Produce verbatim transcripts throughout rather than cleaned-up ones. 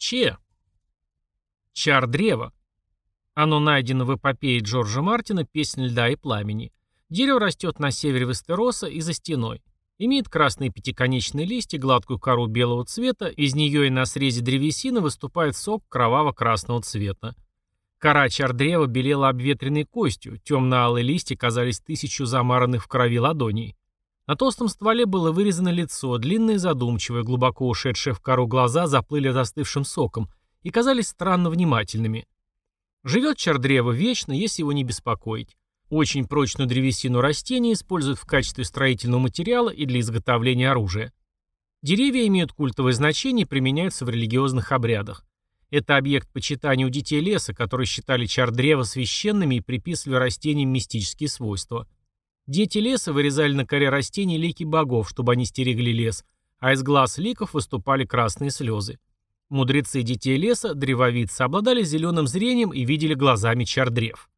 Че. Чар древа. Оно найдено в эпопее Джорджа Мартина «Песнь льда и пламени». Дерево растет на севере Вестероса и за стеной. Имеет красные пятиконечные листья, гладкую кору белого цвета, из нее и на срезе древесины выступает сок кроваво-красного цвета. Кора чар-древа белела обветренной костью, темно-алые листья казались тысячу замаранных в крови ладоней. На толстом стволе было вырезано лицо, длинное и задумчивое, глубоко ушедшие в кору глаза заплыли застывшим соком и казались странно внимательными. Живет чар-древо вечно, если его не беспокоить. Очень прочную древесину растения используют в качестве строительного материала и для изготовления оружия. Деревья имеют культовое значение и применяются в религиозных обрядах. Это объект почитания у детей леса, которые считали чар-древа священными и приписывали растениям мистические свойства. Дети леса вырезали на коре растений лики богов, чтобы они стерегли лес, а из глаз ликов выступали красные слезы. Мудрецы детей леса, древовидцы, обладали зеленым зрением и видели глазами чар-древ.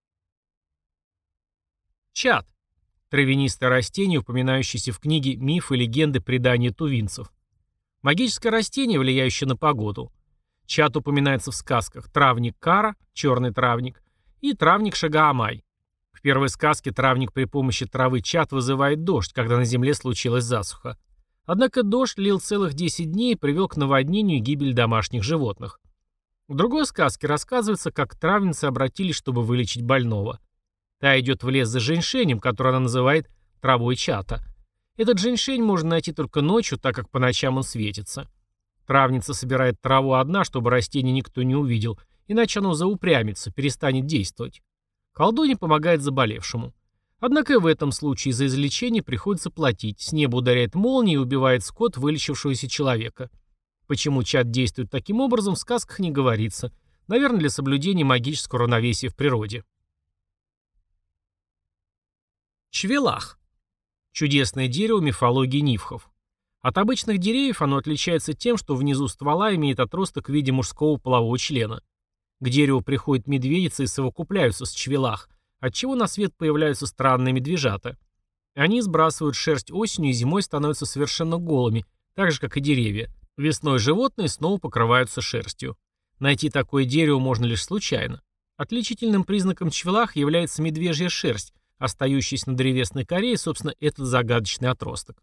Чад. Травянистое растение, упоминающееся в книге «Мифы, легенды, предания тувинцев». Магическое растение, влияющее на погоду. Чад упоминается в сказках «Травник Кара», «Черный травник» и «Травник Шагаамай». В первой сказке травник при помощи травы чад вызывает дождь, когда на земле случилась засуха. Однако дождь лил целых десять дней и привел к наводнению и гибели домашних животных. В другой сказке рассказывается, как травницы обратились, чтобы вылечить больного. Та идет в лес за женьшенем, который она называет травой чата. Этот женьшень можно найти только ночью, так как по ночам он светится. Травница собирает траву одна, чтобы растение никто не увидел, иначе оно заупрямится, перестанет действовать. Колдунья помогает заболевшему. Однако и в этом случае за излечение приходится платить. С неба ударяет молния и убивает скот вылечившегося человека. Почему чад действует таким образом, в сказках не говорится. Наверное, для соблюдения магического равновесия в природе. Чвелах. Чудесное дерево мифологии нивхов. От обычных деревьев оно отличается тем, что внизу ствола имеет отросток в виде мужского полового члена. К дереву приходят медведицы и совокупляются с чвелах, отчего на свет появляются странные медвежата. Они сбрасывают шерсть осенью и зимой становятся совершенно голыми, так же, как и деревья. Весной животные снова покрываются шерстью. Найти такое дерево можно лишь случайно. Отличительным признаком чвелах является медвежья шерсть, остающаяся на древесной коре, и, собственно, этот загадочный отросток.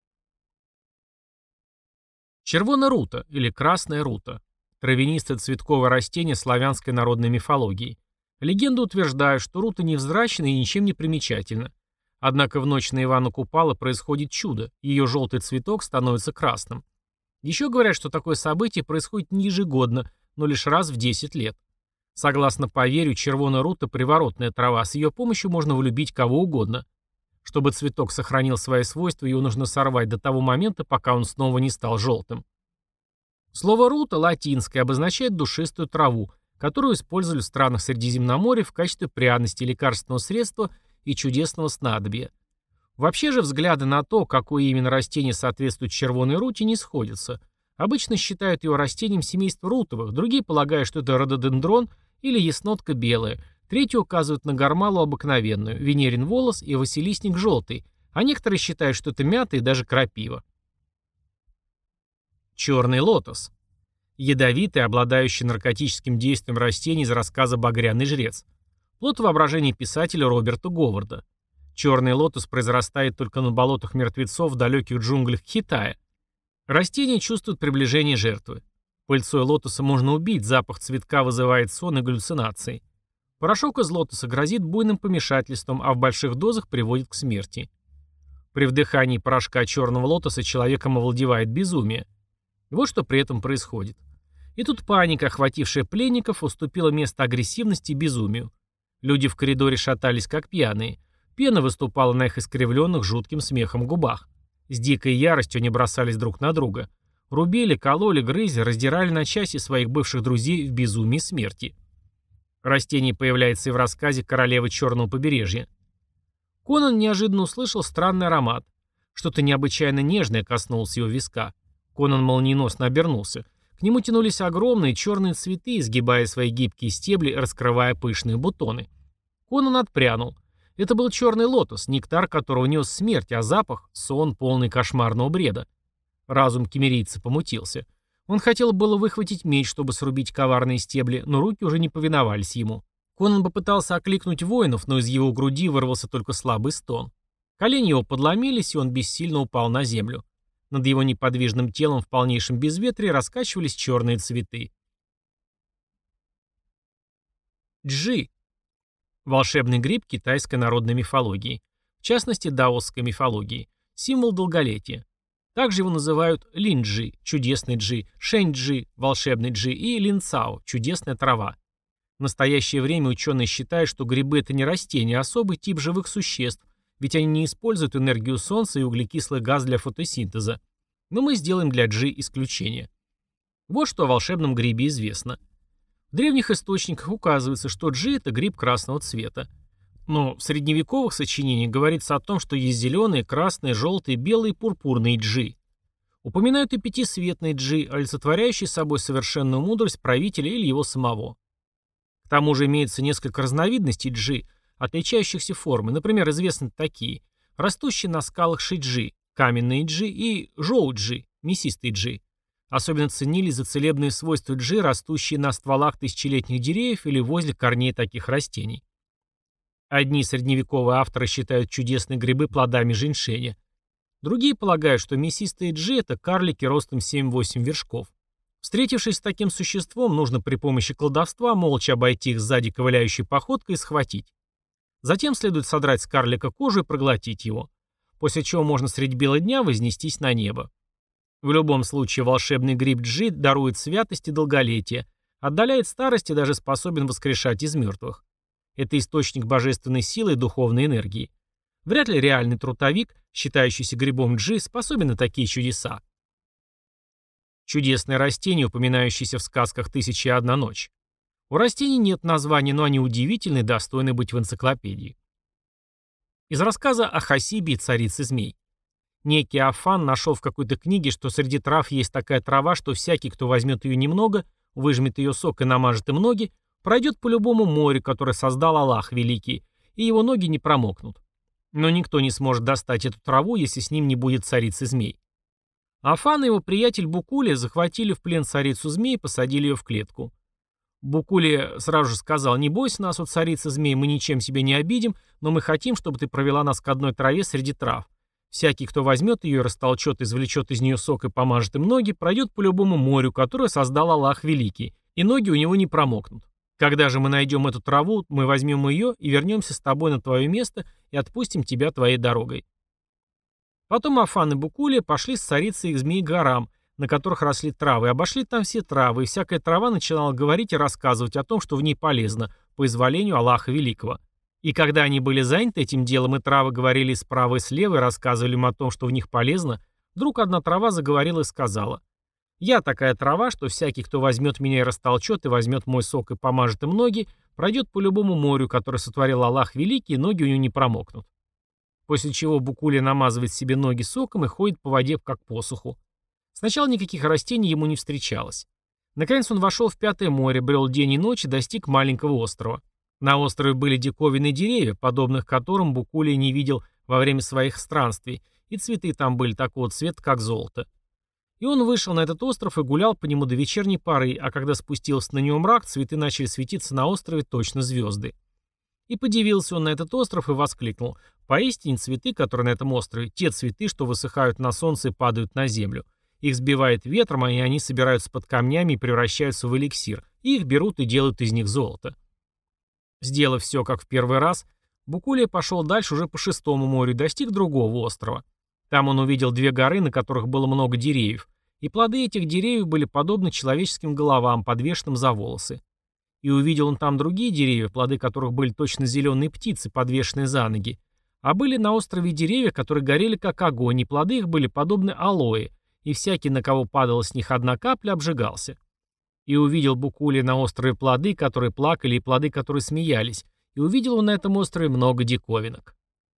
Червона рута или красная рута. Травянистое цветковое растение славянской народной мифологии. Легенды утверждают, что рута невзрачна и ничем не примечательна. Однако в ночь на Ивана Купала происходит чудо, ее желтый цветок становится красным. Еще говорят, что такое событие происходит не ежегодно, но лишь раз в десять лет. Согласно поверью, червона рута – приворотная трава, с ее помощью можно влюбить кого угодно. Чтобы цветок сохранил свои свойства, его нужно сорвать до того момента, пока он снова не стал желтым. Слово «рута» латинское обозначает душистую траву, которую использовали в странах Средиземноморья в качестве пряности, лекарственного средства и чудесного снадобья. Вообще же взгляды на то, какое именно растение соответствует червоной руте, не сходятся. Обычно считают его растением семейства рутовых, другие полагают, что это рододендрон или яснотка белая, третьи указывают на гармалу обыкновенную, венерин волос и василисник желтый, а некоторые считают, что это мята и даже крапива. Черный лотос. Ядовитый, обладающий наркотическим действием растений из рассказа «Багряный жрец». Плод воображения писателя Роберта Говарда. Черный лотос произрастает только на болотах мертвецов в далеких джунглях Китая. Растение чувствует приближение жертвы. Пыльцой лотоса можно убить, запах цветка вызывает сон и галлюцинации. Порошок из лотоса грозит буйным помешательством, а в больших дозах приводит к смерти. При вдыхании порошка черного лотоса человеком овладевает безумие. И вот что при этом происходит. И тут паника, охватившая пленников, уступила место агрессивности и безумию. Люди в коридоре шатались как пьяные. Пена выступала на их искривленных жутким смехом губах. С дикой яростью они бросались друг на друга. Рубили, кололи, грызли, раздирали на части своих бывших друзей в безумии смерти. Растение появляется и в рассказе «Королевы Черного побережья». Конан неожиданно услышал странный аромат. Что-то необычайно нежное коснулось его виска. Конан молниеносно обернулся. К нему тянулись огромные черные цветы, изгибая свои гибкие стебли, раскрывая пышные бутоны. Конан отпрянул. Это был черный лотос, нектар которого нес смерть, а запах — сон, полный кошмарного бреда. Разум кемерийца помутился. Он хотел было выхватить меч, чтобы срубить коварные стебли, но руки уже не повиновались ему. Конан попытался окликнуть воинов, но из его груди вырвался только слабый стон. Колени его подломились, и он бессильно упал на землю. Над его неподвижным телом в полнейшем безветрии раскачивались черные цветы. Джи. Волшебный гриб китайской народной мифологии. В частности, даосской мифологии. Символ долголетия. Также его называют линджи, чудесный джи, шэньджи, волшебный джи и линцао, чудесная трава. В настоящее время ученые считают, что грибы – это не растения, а особый тип живых существ, ведь они не используют энергию солнца и углекислый газ для фотосинтеза. Но мы сделаем для джи исключение. Вот что о волшебном грибе известно. В древних источниках указывается, что джи – это гриб красного цвета. Но в средневековых сочинениях говорится о том, что есть зеленые, красные, желтые, белые и пурпурные джи. Упоминают и пятисветный джи, олицетворяющий собой совершенную мудрость правителя или его самого. К тому же имеется несколько разновидностей джи, отличающихся формой. Например, известны такие: растущие на скалах шиджи, каменные джи и жоу-джи, мясистые джи. Особенно ценились за целебные свойства джи, растущие на стволах тысячелетних деревьев или возле корней таких растений. Одни средневековые авторы считают чудесные грибы плодами женьшеня. Другие полагают, что мясистые джи – это карлики ростом семь-восемь вершков. Встретившись с таким существом, нужно при помощи колдовства молча обойти их сзади ковыляющей походкой и схватить. Затем следует содрать с карлика кожу и проглотить его, после чего можно средь бела дня вознестись на небо. В любом случае волшебный гриб джи дарует святость и долголетие, отдаляет старость и даже способен воскрешать из мертвых. Это источник божественной силы и духовной энергии. Вряд ли реальный трутовик, считающийся грибом джи, способен на такие чудеса. Чудесное растение, упоминающееся в сказках «Тысяча и одна ночь». У растений нет названия, но они удивительны и достойны быть в энциклопедии. Из рассказа о Хасибе и царице змей. Некий Афан нашел в какой-то книге, что среди трав есть такая трава, что всякий, кто возьмет ее немного, выжмет ее сок и намажет им ноги, пройдет по любому морю, которое создал Аллах Великий, и его ноги не промокнут. Но никто не сможет достать эту траву, если с ним не будет царицы змей. Афан и его приятель Букули захватили в плен царицу змей и посадили ее в клетку. Букули сразу же сказал: «Не бойся нас, у царицы змей, мы ничем себе не обидим, но мы хотим, чтобы ты провела нас к одной траве среди трав. Всякий, кто возьмет ее и растолчет, извлечет из нее сок и помажет им ноги, пройдет по любому морю, которое создал Аллах Великий, и ноги у него не промокнут. Когда же мы найдем эту траву, мы возьмем ее и вернемся с тобой на твое место и отпустим тебя твоей дорогой». Потом Афан и Букули пошли с царицей к змей горам, на которых росли травы, и обошли там все травы, и всякая трава начинала говорить и рассказывать о том, что в ней полезно, по изволению Аллаха Великого. И когда они были заняты этим делом, и травы говорили справа и слева и рассказывали им о том, что в них полезно, вдруг одна трава заговорила и сказала: «Я такая трава, что всякий, кто возьмет меня и растолчет, и возьмет мой сок и помажет им ноги, пройдет по любому морю, которое сотворил Аллах Великий, и ноги у него не промокнут». После чего Букули намазывает себе ноги соком и ходит по воде как по суху. Сначала никаких растений ему не встречалось. Наконец он вошел в Пятое море, брел день и ночь и достиг маленького острова. На острове были диковинные деревья, подобных которым Букули не видел во время своих странствий, и цветы там были такого цвета, как золото. И он вышел на этот остров и гулял по нему до вечерней поры, а когда спустился на него мрак, цветы начали светиться на острове точно звезды. И подивился он на этот остров и воскликнул: «Поистине цветы, которые на этом острове, те цветы, что высыхают на солнце и падают на землю. Их сбивает ветром, и они собираются под камнями и превращаются в эликсир, и их берут и делают из них золото». Сделав все как в первый раз, Букули пошел дальше уже по Шестому морю и достиг другого острова. Там он увидел две горы, на которых было много деревьев, и плоды этих деревьев были подобны человеческим головам, подвешенным за волосы. И увидел он там другие деревья, плоды которых были точно зеленые птицы, подвешенные за ноги. А были на острове деревья, которые горели как огонь, и плоды их были подобны алоэ, и всякий, на кого падала с них одна капля, обжигался. И увидел Букули на острове плоды, которые плакали, и плоды, которые смеялись, и увидел он на этом острове много диковинок.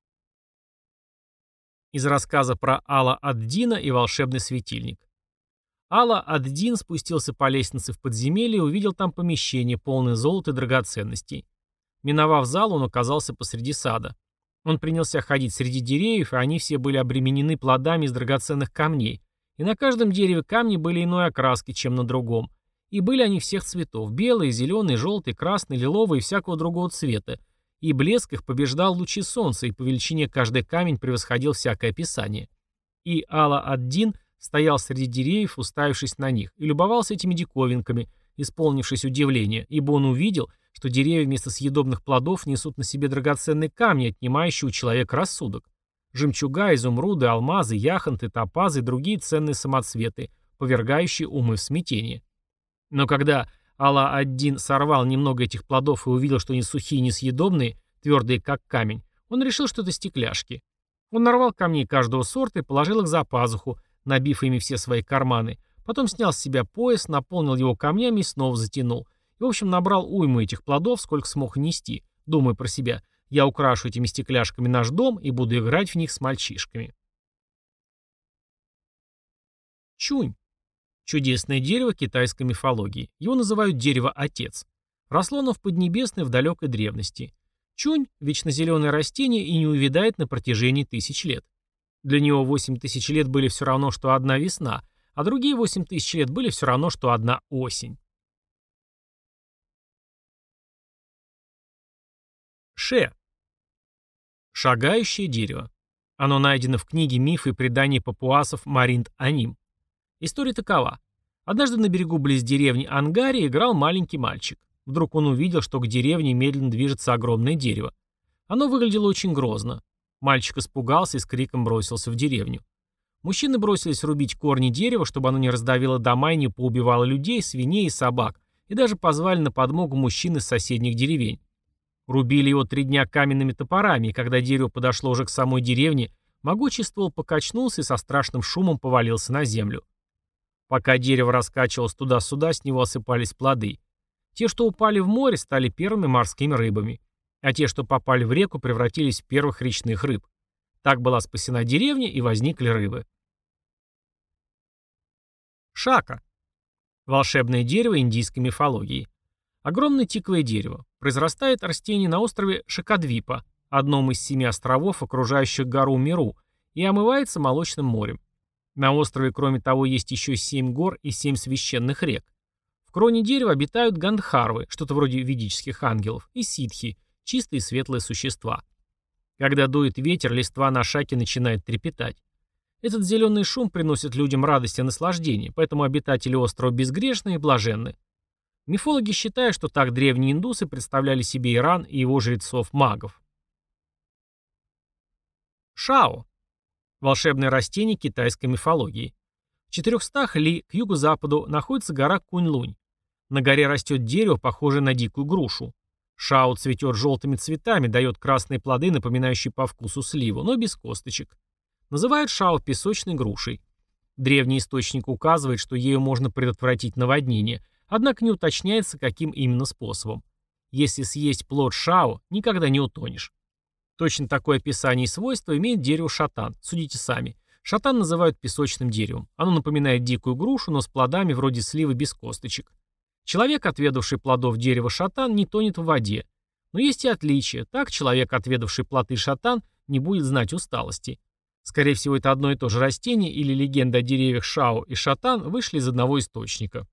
Из рассказа про Алла-ад-Дина и волшебный светильник. Алла-ад-Дин спустился по лестнице в подземелье и увидел там помещение, полное золота и драгоценностей. Миновав зал, он оказался посреди сада. Он принялся ходить среди деревьев, и они все были обременены плодами из драгоценных камней, И на каждом дереве камни были иной окраски, чем на другом. И были они всех цветов – белые, зеленые, желтые, красные, лиловые и всякого другого цвета. И блеск их побеждал лучи солнца, и по величине каждый камень превосходил всякое описание. И Алла-ад-Дин стоял среди деревьев, уставившись на них, и любовался этими диковинками, исполнившись удивления, ибо он увидел, что деревья вместо съедобных плодов несут на себе драгоценные камни, отнимающие у человека рассудок. Жемчуга, изумруды, алмазы, яхонты, топазы и другие ценные самоцветы, повергающие умы в смятение. Но когда Алла-ад-Дин сорвал немного этих плодов и увидел, что они сухие и несъедобные, твердые как камень, он решил, что это стекляшки. Он нарвал камней каждого сорта и положил их за пазуху, набив ими все свои карманы. Потом снял с себя пояс, наполнил его камнями и снова затянул. И, в общем, набрал уйму этих плодов, сколько смог нести, думая про себя: я украшу этими стекляшками наш дом и буду играть в них с мальчишками. Чунь. Чудесное дерево китайской мифологии. Его называют дерево-отец. Росло оно в Поднебесной в далекой древности. Чунь – вечно зеленое растение и не увядает на протяжении тысяч лет. Для него восемь тысяч лет были все равно, что одна весна, а другие восемь тысяч лет были все равно, что одна осень. Ше. Шагающее дерево. Оно найдено в книге «Мифы и предания папуасов Маринд-Аним». История такова. Однажды на берегу близ деревни Ангари играл маленький мальчик. Вдруг он увидел, что к деревне медленно движется огромное дерево. Оно выглядело очень грозно. Мальчик испугался и с криком бросился в деревню. Мужчины бросились рубить корни дерева, чтобы оно не раздавило дома и не поубивало людей, свиней и собак, и даже позвали на подмогу мужчин из соседних деревень. Рубили его три дня каменными топорами, и когда дерево подошло уже к самой деревне, могучий ствол покачнулся и со страшным шумом повалился на землю. Пока дерево раскачивалось туда-сюда, с него осыпались плоды. Те, что упали в море, стали первыми морскими рыбами, а те, что попали в реку, превратились в первых речных рыб. Так была спасена деревня и возникли рыбы. Шака. Волшебное дерево индийской мифологии. Огромное тиковое дерево. Произрастает растение на острове Шакадвипа, одном из семи островов, окружающих гору Миру, и омывается молочным морем. На острове, кроме того, есть еще семь гор и семь священных рек. В кроне дерева обитают гандхарвы, что-то вроде ведических ангелов, и ситхи, чистые светлые существа. Когда дует ветер, листва на шаке начинает трепетать. Этот зеленый шум приносит людям радость и наслаждение, поэтому обитатели острова безгрешны и блаженны. Мифологи считают, что так древние индусы представляли себе Иран и его жрецов-магов. Шао. Волшебное растение китайской мифологии. В четырехстах ли к юго-западу находится гора Кунь-Лунь. На горе растет дерево, похожее на дикую грушу. Шао цветет желтыми цветами, дает красные плоды, напоминающие по вкусу сливу, но без косточек. Называют шао песочной грушей. Древний источник указывает, что ею можно предотвратить наводнение, однако не уточняется, каким именно способом. Если съесть плод шао, никогда не утонешь. Точно такое описание и свойство имеет дерево шатан. Судите сами. Шатан называют песочным деревом. Оно напоминает дикую грушу, но с плодами вроде сливы без косточек. Человек, отведавший плодов дерева шатан, не тонет в воде. Но есть и отличия. Так человек, отведавший плоды шатан, не будет знать усталости. Скорее всего, это одно и то же растение или легенда о деревьях шао и шатан вышли из одного источника.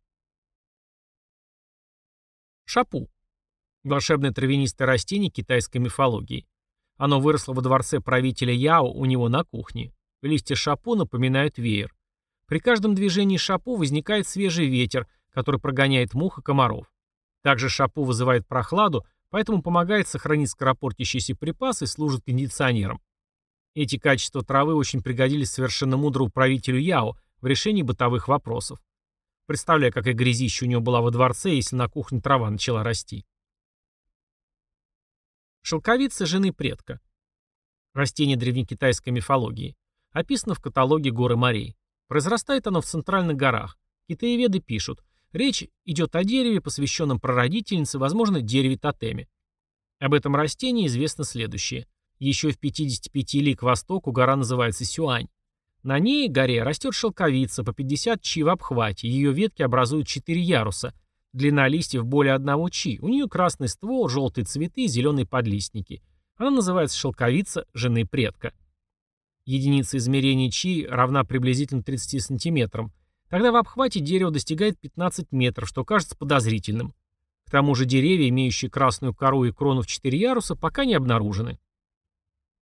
Шапу. Волшебное травянистое растение китайской мифологии. Оно выросло во дворце правителя Яо у него на кухне. Листья шапу напоминают веер. При каждом движении шапу возникает свежий ветер, который прогоняет мух и комаров. Также шапу вызывает прохладу, поэтому помогает сохранить скоропортящиеся припасы и служит кондиционером. Эти качества травы очень пригодились совершенно мудрому правителю Яо в решении бытовых вопросов. Представляю, какая грязища у него была во дворце, если на кухне трава начала расти. Шелковица жены предка. Растение древнекитайской мифологии. Описано в каталоге «Горы морей». Произрастает оно в центральных горах. Китаеведы пишут, речь идет о дереве, посвященном прародительнице, возможно, дереве-тотеме. Об этом растении известно следующее. Еще в пятидесяти пяти ли к востоку гора называется Сюань. На ней, горе, растет шелковица по пятьдесят чи в обхвате, ее ветки образуют четыре яруса. Длина листьев более одного чи, у нее красный ствол, желтые цветы и зеленые подлистники. Она называется шелковица жены предка. единица измерения чи равна приблизительно тридцати сантиметрам, тогда в обхвате дерево достигает пятнадцати метров, что кажется подозрительным. К тому же деревья, имеющие красную кору и крону в четыре яруса, пока не обнаружены.